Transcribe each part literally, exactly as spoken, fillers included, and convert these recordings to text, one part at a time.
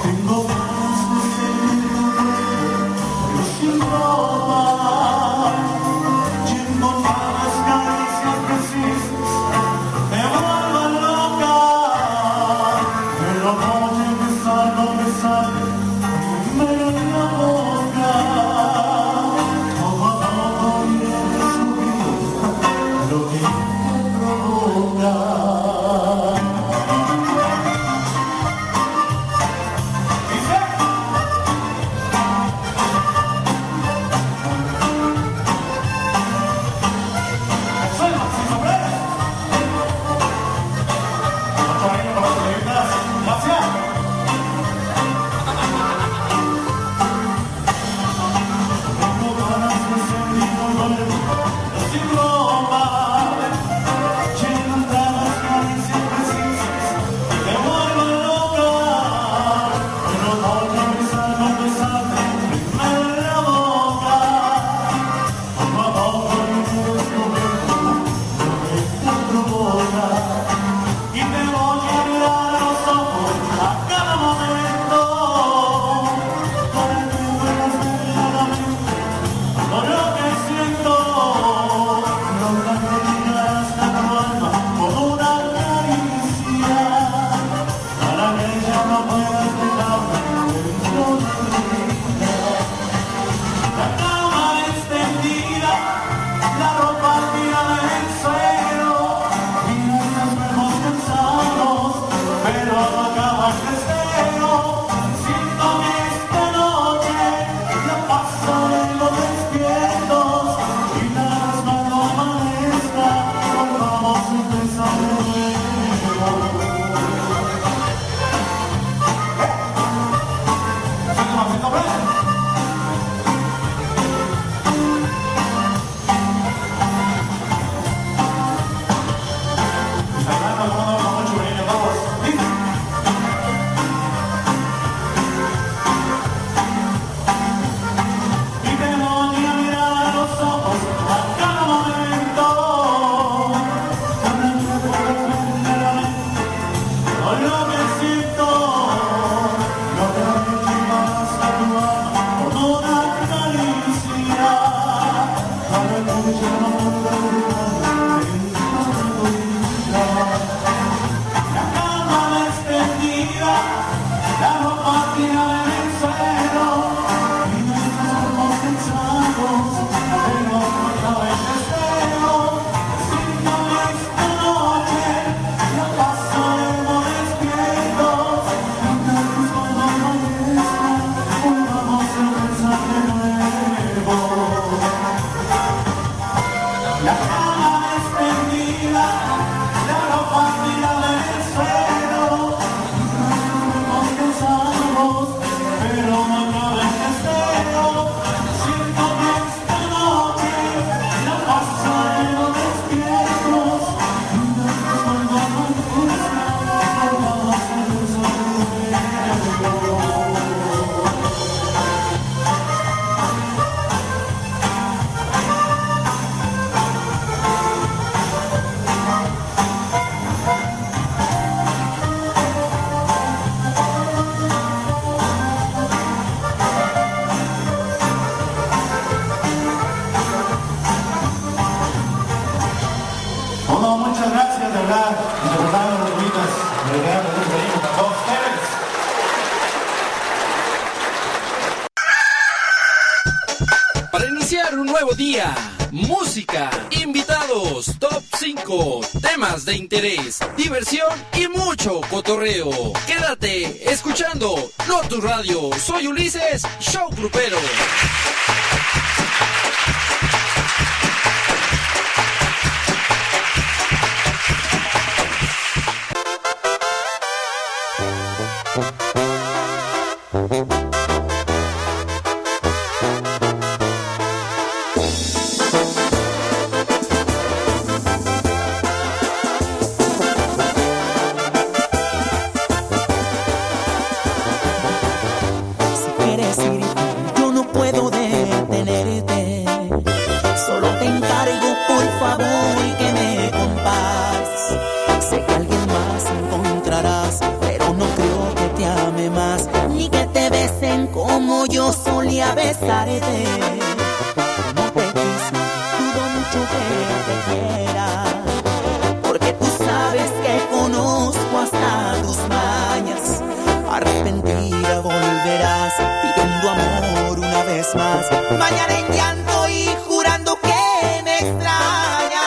Para iniciar un nuevo día, música, invitados, top cinco, temas de interés, diversión y mucho cotorreo. Quédate escuchando Lotus Radio. Soy Ulises, show grupero. Sé que alguien más encontrarás, pero no creo que te ame más. Ni como yo solía besarte. Como te quise, dudo mucho que te quiera, porque tú sabes que conozco hasta tus mañas. Arrepentida volverás pidiendo amor una vez más, mañana en llanto y jurando que me extrañas.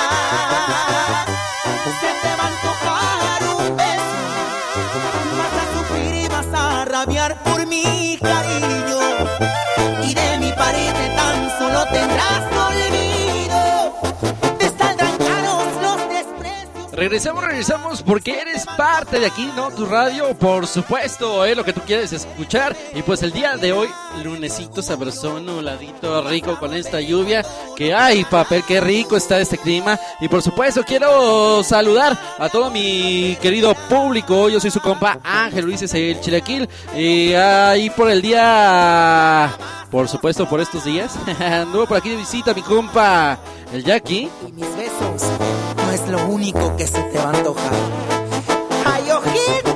Se te va a antojar un beso, vas a sufrir y vas a rabiar por mi cariño, y de mi parte tan solo tendrás olvido. Te saldrán caros los desprecios. Regresamos, regresamos porque eres parte de aquí, ¿no? Tu radio, por supuesto, es lo que tú quieres escuchar. Y pues el día de hoy, lunesito sabrosón, nubladito, rico con esta lluvia. Que ay, papel, qué rico está este clima. Y por supuesto, quiero saludar a todo mi querido público. Yo soy su compa Ángel Luis, es el Chilaquil. Y ahí por el día, por supuesto, por estos días, anduvo por aquí de visita mi compa, el Jackie. Y mis besos no es lo único que se te va a antojar. ¡Ay, ojitos!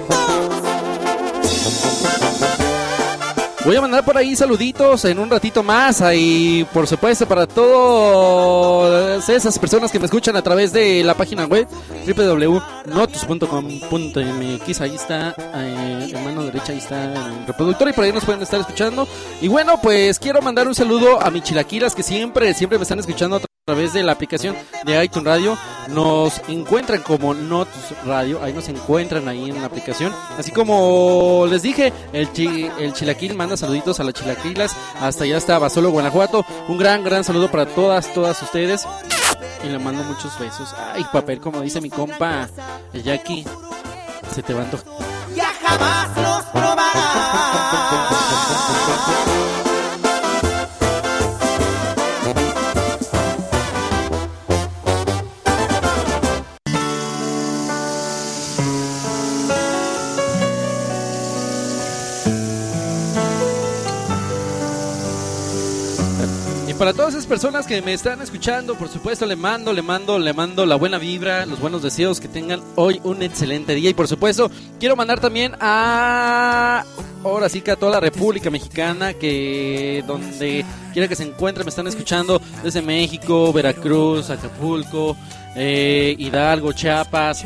Voy a mandar por ahí saluditos en un ratito más. Y por supuesto para todas esas personas que me escuchan a través de la página web doble u doble u doble u punto notus punto com punto m x. Ahí está, eh, en mano derecha, ahí está el reproductor y por ahí nos pueden estar escuchando. Y bueno, pues quiero mandar un saludo a mis chilaquilas que siempre, siempre me están escuchando a través de la aplicación de iTunes Radio. Nos encuentran como Notus Radio, ahí nos encuentran ahí en la aplicación. Así como les dije, el, chi, el Chilaquil manda saluditos a las chilaquilas hasta allá hasta Basolo, Guanajuato. Un gran, gran saludo para todas, todas ustedes. Y le mando muchos besos. Ay, papel, como dice mi compa el Jackie, se te va a antojar. Ya jamás los probarás. Para todas esas personas que me están escuchando, por supuesto, le mando, le mando, le mando la buena vibra, los buenos deseos, que tengan hoy un excelente día. Y por supuesto, quiero mandar también a, ahora sí que a toda la República Mexicana, que donde quiera que se encuentre, me están escuchando desde México, Veracruz, Acapulco, eh, Hidalgo, Chiapas,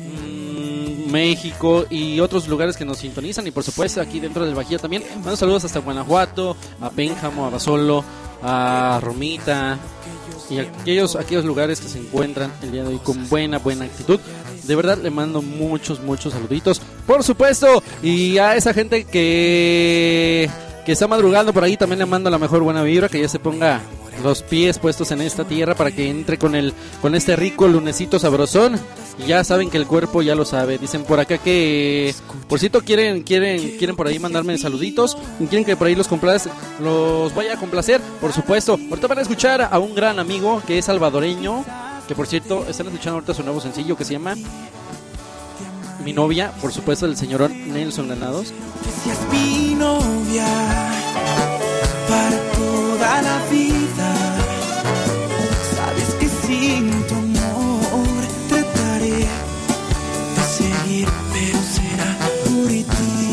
México y otros lugares que nos sintonizan. Y por supuesto aquí dentro del Bajío también mando saludos hasta Guanajuato, a Pénjamo, a Basolo, a Romita y a aquellos, aquellos lugares que se encuentran el día de hoy con buena, buena actitud. De verdad le mando muchos, muchos saluditos, por supuesto. Y a esa gente que, que está madrugando por ahí también le mando la mejor buena vibra, que ya se ponga los pies puestos en esta tierra para que entre con el con este rico lunesito sabrosón. Y ya saben que el cuerpo ya lo sabe. Dicen por acá que, por cierto, quieren quieren quieren por ahí mandarme saluditos y quieren que por ahí los complace, los vaya a complacer, por supuesto. Ahorita van a escuchar a un gran amigo que es salvadoreño, que por cierto están escuchando ahorita su nuevo sencillo que se llama Mi Novia, por supuesto, del señor Nelson Granados. Que seas mi novia para toda la vida. Sabes que sin tu amor trataré de seguir, pero será por ti.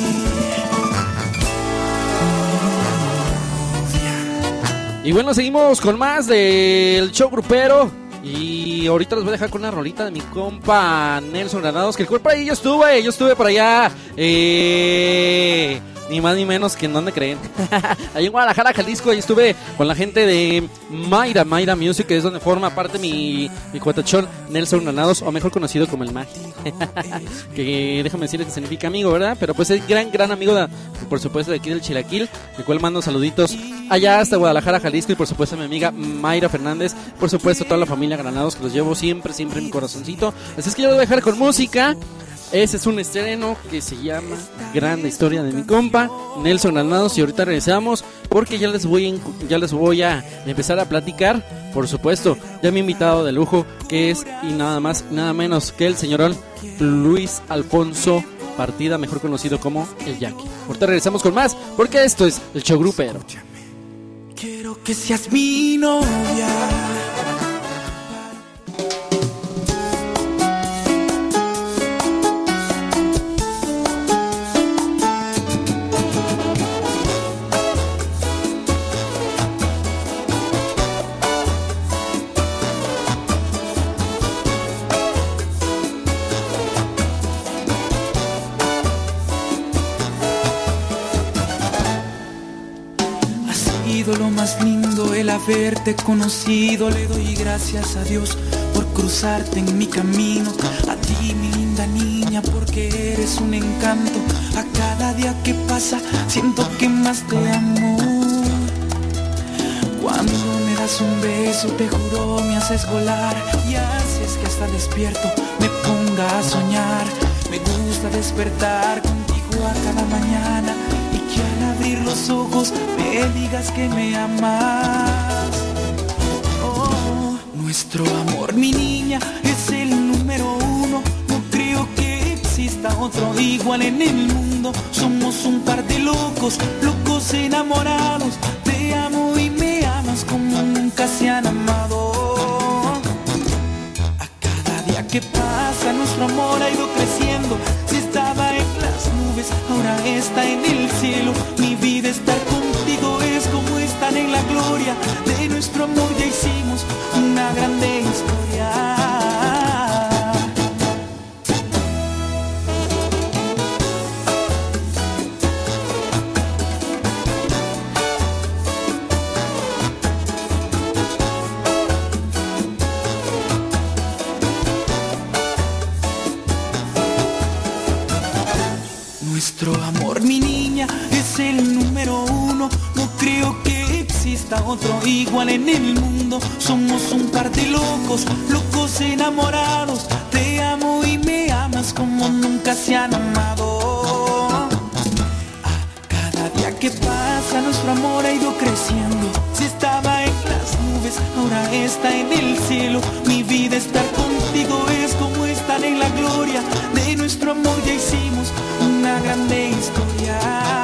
Y bueno, seguimos con más del show grupero. Y ahorita los voy a dejar con una rolita de mi compa Nelson Granados, que el cuerpo ahí yo estuve, yo estuve por allá, eh, ni más ni menos que en donde creen, ahí en Guadalajara, Jalisco. Ahí estuve con la gente de Mayra, Mayra Music, que es donde forma parte mi, mi cuatachón Nelson Granados, o mejor conocido como el Magi, que déjame decirles que significa amigo, ¿verdad? Pero pues es gran, gran amigo de, por supuesto, de aquí del Chilaquil, el cual mando saluditos allá hasta Guadalajara, Jalisco. Y por supuesto a mi amiga Mayra Fernández, por supuesto toda la familia Granados, que los llevo siempre, siempre en mi corazoncito. Así es que yo lo voy a dejar con música. Ese es un estreno que se llama Grande Historia de mi compa Nelson Granados. Y ahorita regresamos porque ya les voy a, ya les voy a empezar a platicar, por supuesto, ya mi invitado de lujo, que es y nada más, nada menos que el señorón Luis Alfonso Partida, mejor conocido como el Jackie. Ahorita regresamos con más porque esto es el show grupero. Quiero que seas mi novia. sido lo más lindo el haberte conocido. Le doy gracias a Dios por cruzarte en mi camino. A ti, mi linda niña, porque eres un encanto. A cada día que pasa siento que más te amo. Cuando me das un beso, te juro, me haces volar. Y haces que hasta despierto me ponga a soñar. Me gusta despertar contigo a cada mañana, y que al abrir los ojos me digas que me amas. Oh, nuestro amor, mi niña, es el número uno. No creo que exista otro igual en el mundo. Somos un par de locos, locos enamorados. Te amo y me amas como nunca se han amado. A cada día que pasa nuestro amor ha ido creciendo. Si estaba en las nubes, ahora está en el cielo. Mi vida, estar contigo es como estar en la gloria. De nuestro amor ya hicimos una grande historia. Nuestro amor, mi niña, es el número uno. No creo que exista otro igual en el mundo. Somos un par de locos, locos enamorados. Te amo y me amas como nunca se han amado. A cada día que pasa nuestro amor ha ido creciendo. Si estaba en las nubes, ahora está en el cielo. Mi vida, estar contigo es como estar en la gloria. De nuestro amor ya hicimos una grande historia.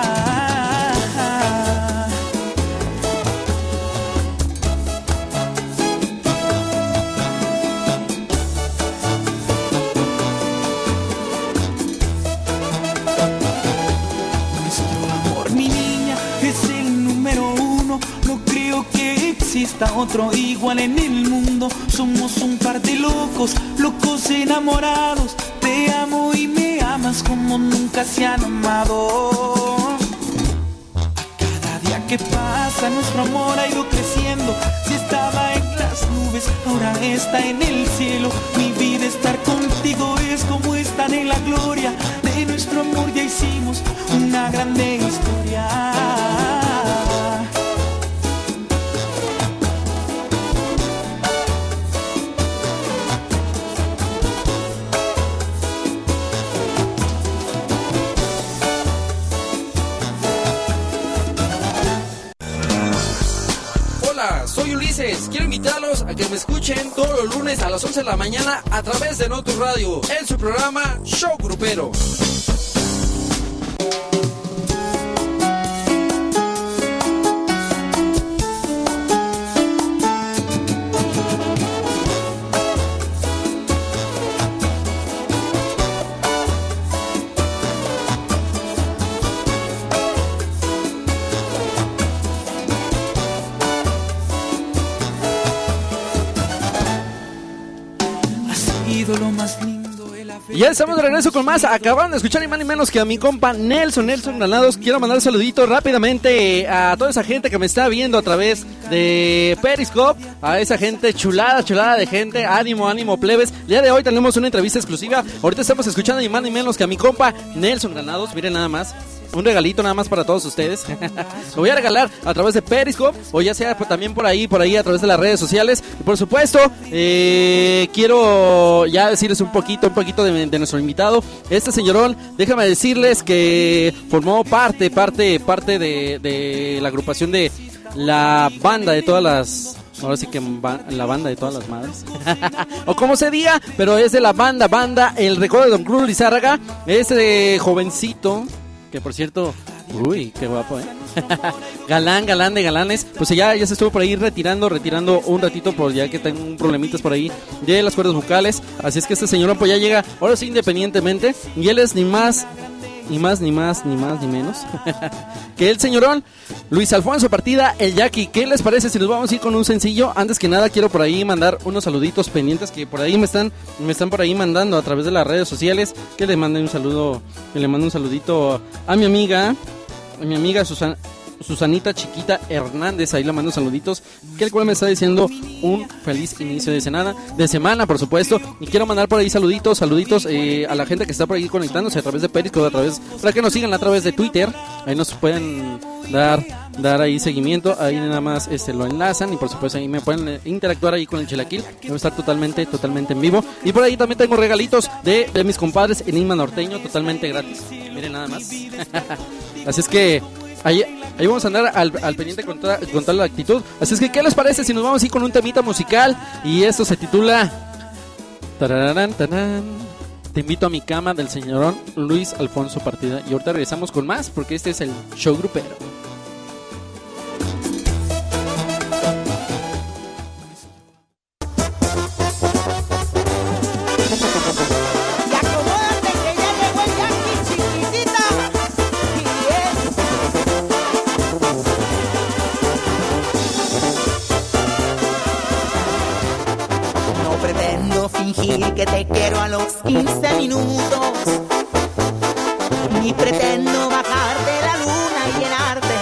Nuestro amor, mi niña, es el número uno. No creo que exista otro igual en el mundo. Somos un par de locos, locos enamorados. Te amo y me amas como nunca se han amado. A cada día que pasa nuestro amor ha ido creciendo. Si estaba en las nubes, ahora está en el cielo. Mi vida, estar contigo es como estar en la gloria. De nuestro amor ya hicimos una grande historia. Soy Ulises, quiero invitarlos a que me escuchen todos los lunes a las once de la mañana a través de Notus Radio, en su programa Show Grupero. Lo más lindo, Y ya estamos de regreso con más. Acabaron de escuchar ni más ni menos que a mi compa Nelson, Nelson Granados. Quiero mandar un saludito rápidamente a toda esa gente que me está viendo a través de Periscope. A esa gente chulada, chulada de gente. Ánimo, ánimo, plebes. El día de hoy tenemos una entrevista exclusiva. Ahorita estamos escuchando ni más ni menos que a mi compa Nelson Granados. Miren nada más. Un regalito nada más para todos ustedes. Lo voy a regalar a través de Periscope, o ya sea pues, también por ahí, por ahí a través de las redes sociales. Y por supuesto, eh, quiero ya decirles un poquito, un poquito de, de nuestro invitado. Este señorón, déjame decirles que formó parte, parte, parte de, de la agrupación de la banda de todas las... Ahora sí que la banda de todas las madres o como se diga, pero es de la banda, banda El Recodo de Don Cruz Lizárraga. Ese jovencito, que por cierto, uy, qué guapo, ¿eh? Galán, galán de galanes. Pues ya, ya se estuvo por ahí retirando, retirando un ratito, por ya que tengo problemitas por ahí de las cuerdas vocales. Así es que este señor pues ya llega, ahora sí, independientemente. Y él es ni más, ni más, ni más, ni más, ni menos que el señorón Luis Alfonso Partida, el Jackie. ¿Qué les parece si nos vamos a ir con un sencillo? Antes que nada quiero por ahí mandar unos saluditos pendientes que por ahí me están, me están por ahí mandando a través de las redes sociales. Que le manden un saludo, que le mando un saludito a mi amiga, a mi amiga Susana, Susanita Chiquita Hernández, ahí le mando saluditos, que el cual me está diciendo un feliz inicio de semana, de semana por supuesto, y quiero mandar por ahí saluditos, saluditos eh, a la gente que está por ahí conectándose a través de Periscope, a través, para que nos sigan a través de Twitter, ahí nos pueden dar, dar ahí seguimiento, ahí nada más este, lo enlazan y por supuesto ahí me pueden interactuar ahí con el Chilaquil, debe estar totalmente, totalmente en vivo, y por ahí también tengo regalitos de, de mis compadres Enigma Norteño, totalmente gratis, miren nada más, así es que Ahí, ahí vamos a andar al, al pendiente con toda, con toda la actitud. Así es que, ¿qué les parece si nos vamos a ir con un temita musical? Y esto se titula tararán, tararán, Te invito a mi cama, del señorón Luis Alfonso Partida. Y ahorita regresamos con más, porque este es el show grupero. Que te quiero a los quince minutos, ni pretendo bajarte la luna y llenarte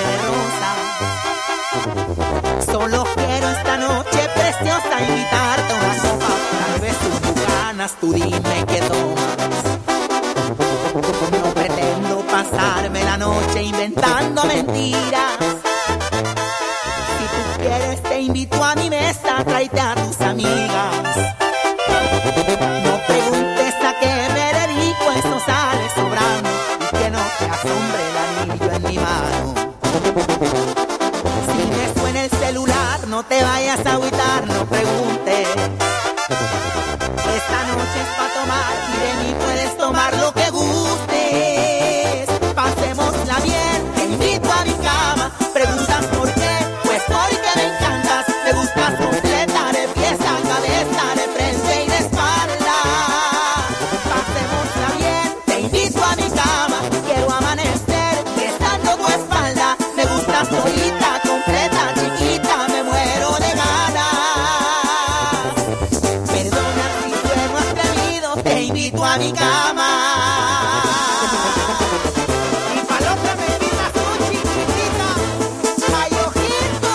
de rosas. Solo quiero esta noche preciosa invitarte a una copa, tal vez tus ganas, tú dime qué tomas. No pretendo pasarme la noche inventando mentiras. Si tú quieres te invito a mi mesa, tráete a tus amigas. No preguntes a qué me dedico, eso sale sobrando, y que no te asombre el anillo en mi mano. Si me suena el celular, no te vayas a agüitar, no preguntes. Esta noche es pa' tomar y de mí puedes tomar lo que gustes. Pasémosla bien, te invito a mi cama. Preguntas por qué, pues porque me encantas. Me gustas completa, de pies a cabeza, de frente y de espalda. Pasémosla bien, te invito a mi cama. Quiero amanecer besando tu espalda. Me gustas solita, completa, chiquita, me muero de ganas. Perdona si sueno atrevido, te invito a mi cama. Y pa' lo que me invitas tú, chiquitita, ay, ojito.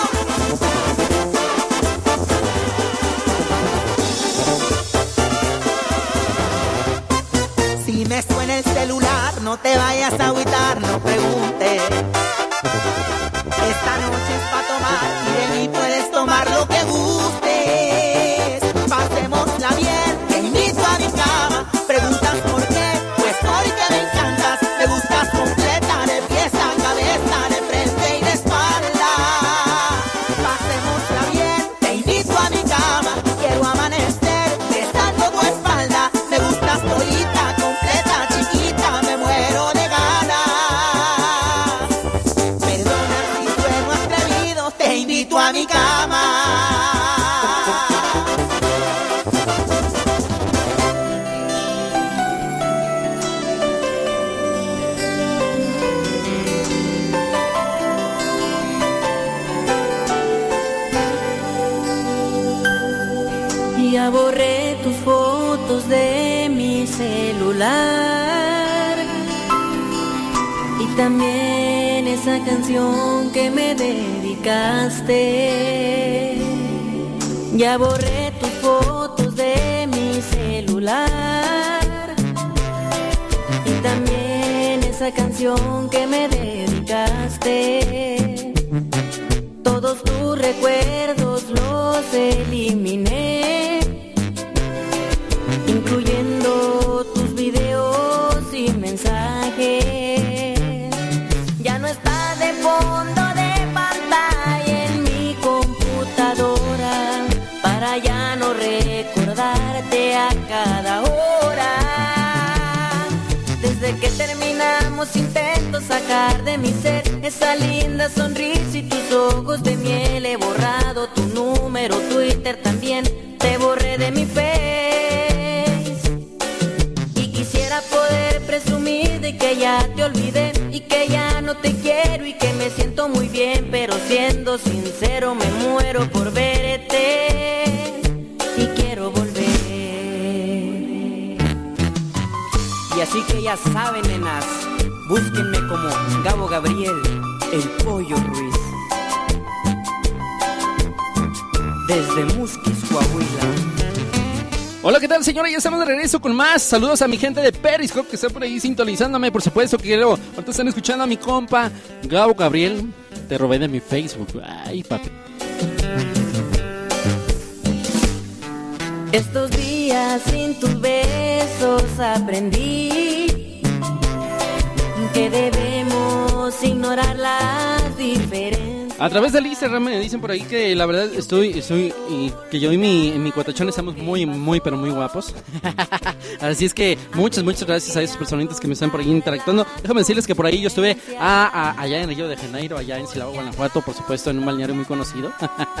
Si me suena el celular, no te vayas a agüitar, no preguntes. Esta noche es pa' tomar y de mí puedes tomar lo que gustes. Pasémosla bien, te invito a mi cama. Preguntas por qué, pues porque me encantas. Me gustas completa, de pies a cabeza, de frente y de espalda. Pasémosla bien, te invito a mi cama. Quiero amanecer besando tu espalda. Me gustas solita, completa, chiquita, me muero de ganas. Perdona si sueno atrevido, te invito a mi cama. Ya borré tus fotos de mi celular y también esa canción que me dedicaste. Ya borré tus fotos de mi celular y también esa canción que me dedicaste. Todos tus recuerdos los eliminé, incluyendo tus videos y mensajes. Ya no está de fondo de pantalla en mi computadora, para ya no recordarte a cada hora. Desde que terminamos intento sacar de mi ser esa linda sonrisa y tus ojos de miel. He borrado tu número, Twitter también, te borré de mi face. Y quisiera poder presumir de que ya te olvidé y que ya no te quiero y que me siento muy bien, pero siendo sincero me muero por verte y quiero volver. Y así que ya saben, nenas, búsquenme como Gabo Gabriel. El Pollo Ruiz. Desde Musquis, Coahuila. Hola, ¿qué tal, señora? Ya estamos de regreso con más. Saludos a mi gente de Periscope que está por ahí sintonizándome. Por supuesto que quiero. Ahorita están escuchando a mi compa Gabo Gabriel. Te robé de mi Facebook. Ay, papi. Estos días sin tus besos aprendí que debemos ignorar las diferencias. A través del Instagram me dicen por ahí que la verdad estoy, estoy y que yo y mi, mi cuatachón estamos muy, muy, pero muy guapos. Así es que muchas, muchas gracias a esos personitas que me están por ahí interactuando. Déjame decirles que por ahí yo estuve a, a, allá en Río de Janeiro, allá en Silao, Guanajuato, por supuesto, en un balneario muy conocido.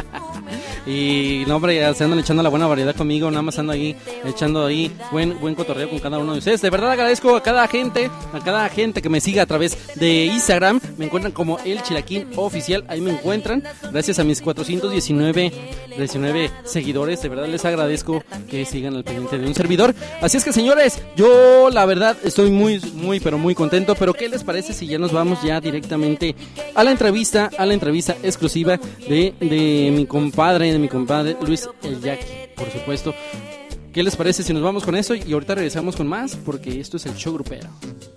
Y no, hombre, ya se andan echando la buena variedad conmigo, nada más ando ahí echando ahí buen, buen cotorreo con cada uno de ustedes. De verdad agradezco a cada gente, a cada gente que me siga a través de Instagram. Me encuentran como El Chilaquín Oficial, ahí me encuentran. Gracias a mis cuatrocientos diecinueve seguidores, de verdad les agradezco que sigan al pendiente de un servidor. Así es que, señores, yo la verdad estoy muy, muy, pero muy contento. Pero ¿qué les parece si ya nos vamos ya directamente a la entrevista, a la entrevista exclusiva de, de mi compadre, de mi compadre Luis El Jackie, por supuesto? ¿Qué les parece si nos vamos con eso y ahorita regresamos con más? Porque esto es el show grupero.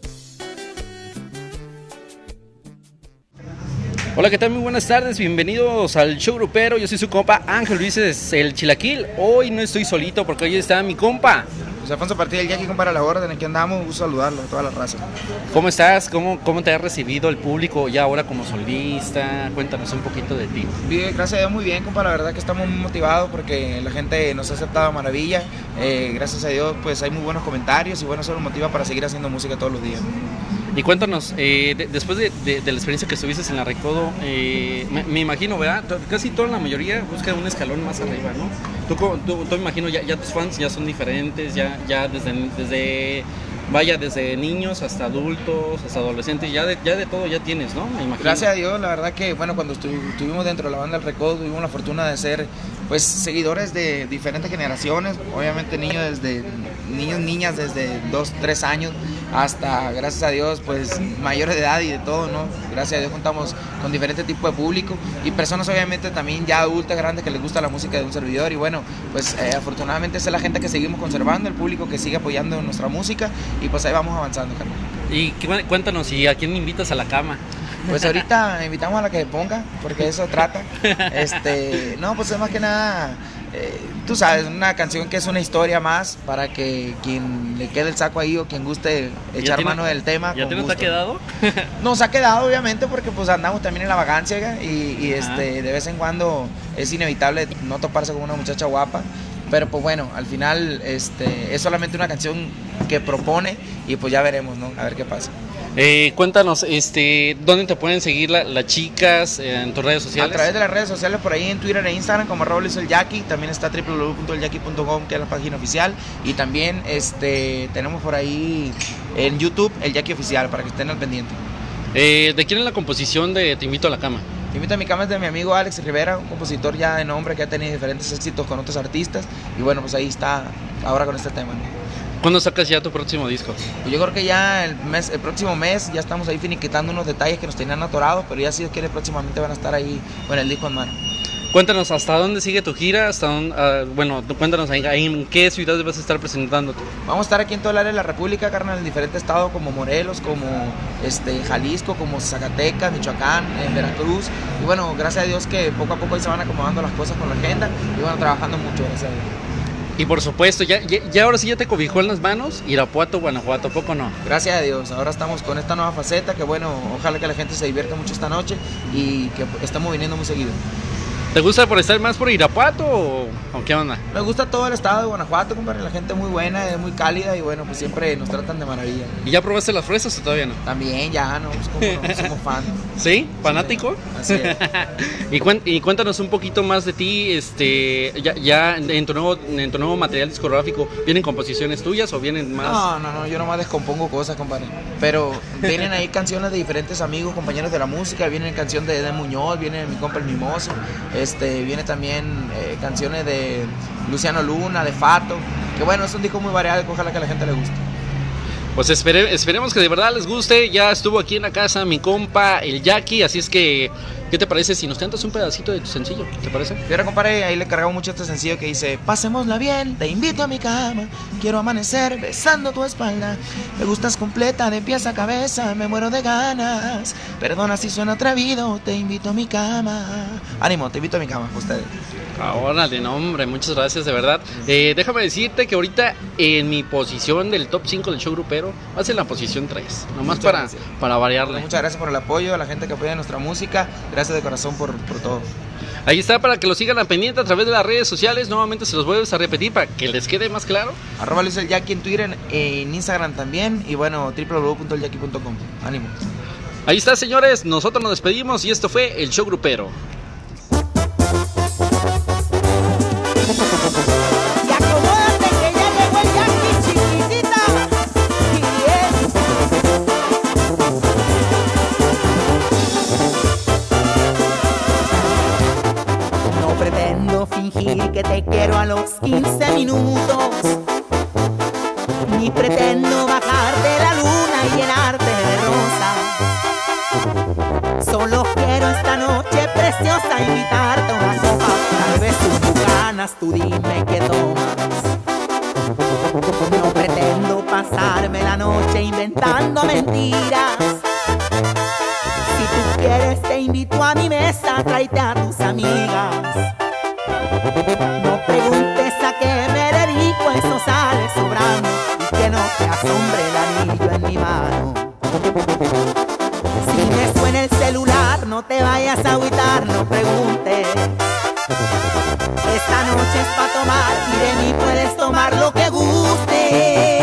Hola, ¿qué tal? Muy buenas tardes, bienvenidos al show grupero. Yo soy su compa Ángel Luis El Chilaquil. Hoy no estoy solito porque hoy está mi compa José Alfonso Partida, el Jackie, compa, a la orden. Aquí andamos, gusto saludarlo, toda la raza. ¿Cómo estás? ¿Cómo, ¿Cómo te ha recibido el público ya ahora como solista? Cuéntanos un poquito de ti. Bien, gracias a Dios, muy bien, compa. La verdad que estamos muy motivados porque la gente nos ha aceptado a maravilla. Eh, gracias a Dios, pues hay muy buenos comentarios y bueno, eso nos motiva para seguir haciendo música todos los días. Y cuéntanos, eh, de, después de, de, de la experiencia que estuviste en la Recodo, eh, me, me imagino, ¿verdad? Casi toda la mayoría busca un escalón más arriba, ¿no? Tú, tú, tú me imagino, ya, ya tus fans ya son diferentes, ya, ya desde, desde, vaya, desde niños hasta adultos, hasta adolescentes, ya de, ya de todo ya tienes, ¿no? Me imagino. Gracias a Dios, la verdad que, bueno, cuando estu- estuvimos dentro de la banda del Recodo, tuvimos la fortuna de ser, pues, seguidores de diferentes generaciones, obviamente niños desde, niños, niñas desde dos, tres años, hasta, gracias a Dios, pues mayores de edad y de todo, ¿no? Gracias a Dios contamos con diferentes tipos de público y personas obviamente también ya adultas, grandes, que les gusta la música de un servidor y bueno, pues eh, afortunadamente esa es la gente que seguimos conservando, el público que sigue apoyando nuestra música y pues ahí vamos avanzando, carnal. Y cuéntanos, ¿y a quién invitas a la cama? Pues ahorita invitamos a la que se ponga, porque eso trata. Este, no, pues es más que nada, eh, tú sabes, una canción que es una historia más para que quien le quede el saco ahí o quien guste echar tiene, mano del tema. ¿Ya te nos ha quedado? Nos ha quedado, obviamente, porque pues andamos también en la vagancia y, y este, de vez en cuando es inevitable no toparse con una muchacha guapa. Pero pues bueno, al final este, es solamente una canción que propone y pues ya veremos, ¿no? A ver qué pasa. Eh, cuéntanos, este, ¿dónde te pueden seguir las la chicas eh, en tus redes sociales? A través de las redes sociales, por ahí en Twitter e Instagram como arroba Luis El Jackie. También está doble u doble u doble u punto el jackie punto com, que es la página oficial. Y también este, tenemos por ahí en YouTube El Jackie Oficial, para que estén al pendiente. Eh, ¿De quién es la composición de Te Invito a la Cama? Te Invito a mi cama es de mi amigo Alex Rivera, un compositor ya de nombre que ha tenido diferentes éxitos con otros artistas. Y bueno, pues ahí está ahora con este tema, ¿no? ¿Cuándo sacas ya tu próximo disco? Pues yo creo que ya el, mes, el próximo mes ya estamos ahí finiquitando unos detalles que nos tenían atorados, pero ya si Dios quiere próximamente van a estar ahí con el disco en mano. Cuéntanos, ¿hasta dónde sigue tu gira? ¿Hasta dónde, uh, bueno, cuéntanos, ¿en, ¿en qué ciudades vas a estar presentándote? Vamos a estar aquí en todo el área de la República, carnal, en diferentes estados como Morelos, como este, Jalisco, como Zacatecas, Michoacán, en Veracruz. Y bueno, gracias a Dios que poco a poco ahí se van acomodando las cosas con la agenda y bueno, trabajando mucho, gracias a Dios. Y por supuesto, ya, ya, ya ahora sí ya te cobijó en las manos Irapuato, Guanajuato, ¿poco no? Gracias a Dios, ahora estamos con esta nueva faceta que bueno, ojalá que la gente se divierta mucho esta noche y que estamos viniendo muy seguido. ¿Te gusta por estar más por Irapuato o, o qué onda? Me gusta todo el estado de Guanajuato, compadre, la gente es muy buena, es muy cálida y bueno, pues siempre nos tratan de maravilla. ¿Y ya probaste las fresas o todavía no? También, ya, no, pues como no, somos fan. ¿Sí? ¿Fanático? Sí, así es. y, cuen, y cuéntanos un poquito más de ti, este, ya, ya en, tu nuevo, en tu nuevo material discográfico, ¿vienen composiciones tuyas o vienen más? No, no, no, yo nomás descompongo cosas, compadre, pero vienen ahí canciones de diferentes amigos, compañeros de la música, vienen canciones de Eden Muñoz, viene mi compa El Mimoso, este, viene también eh, canciones de Luciano Luna, de Fato, que bueno, es un disco muy variado, ojalá que a la gente le guste. Pues espere, esperemos que de verdad les guste. Ya estuvo aquí en la casa mi compa, el Jackie. Así es que, ¿qué te parece si nos cantas un pedacito de tu sencillo? ¿Te parece? Fíjate, compadre, ahí le cargamos mucho este sencillo que dice: pasémosla bien, te invito a mi cama. Quiero amanecer besando tu espalda. Me gustas completa de pies a cabeza. Me muero de ganas. Perdona si suena atrevido, te invito a mi cama. Ánimo, te invito a mi cama, ustedes. Órale, no, hombre, muchas gracias, de verdad. Eh, déjame decirte que ahorita en mi posición del top cinco del show grupero vas en la posición tres. Nomás para, para variarle. Muchas gracias por el apoyo, a la gente que apoya nuestra música. Gracias de corazón por, por todo. Ahí está, para que lo sigan a pendiente a través de las redes sociales. Nuevamente se los vuelvo a repetir para que les quede más claro. Arroba Luis el Jackie en Twitter, en Instagram también. Y bueno, doble u doble u doble u punto el jackie punto com. Ánimo. Ahí está, señores, nosotros nos despedimos y esto fue el show grupero. Y acomódate que ya llegó el Jackie, chiquitita. No pretendo fingir que te quiero a los quince minutos, ni pretendo bajarte la luna y llenarte de rosas. Solo quiero esta noche preciosa invitarte a una copa. Tal vez tus ganas, tú dime qué tomas. No pretendo pasarme la noche inventando mentiras. Si tú quieres te invito a mi mesa, tráete a tus amigas. No preguntes a qué me dedico, eso sale sobrando. Y que no te asombre el anillo en mi mano. Si me suena el celular, no te vayas a agüitar, no preguntes. Esta noche es pa' tomar y de mí puedes tomar lo que guste.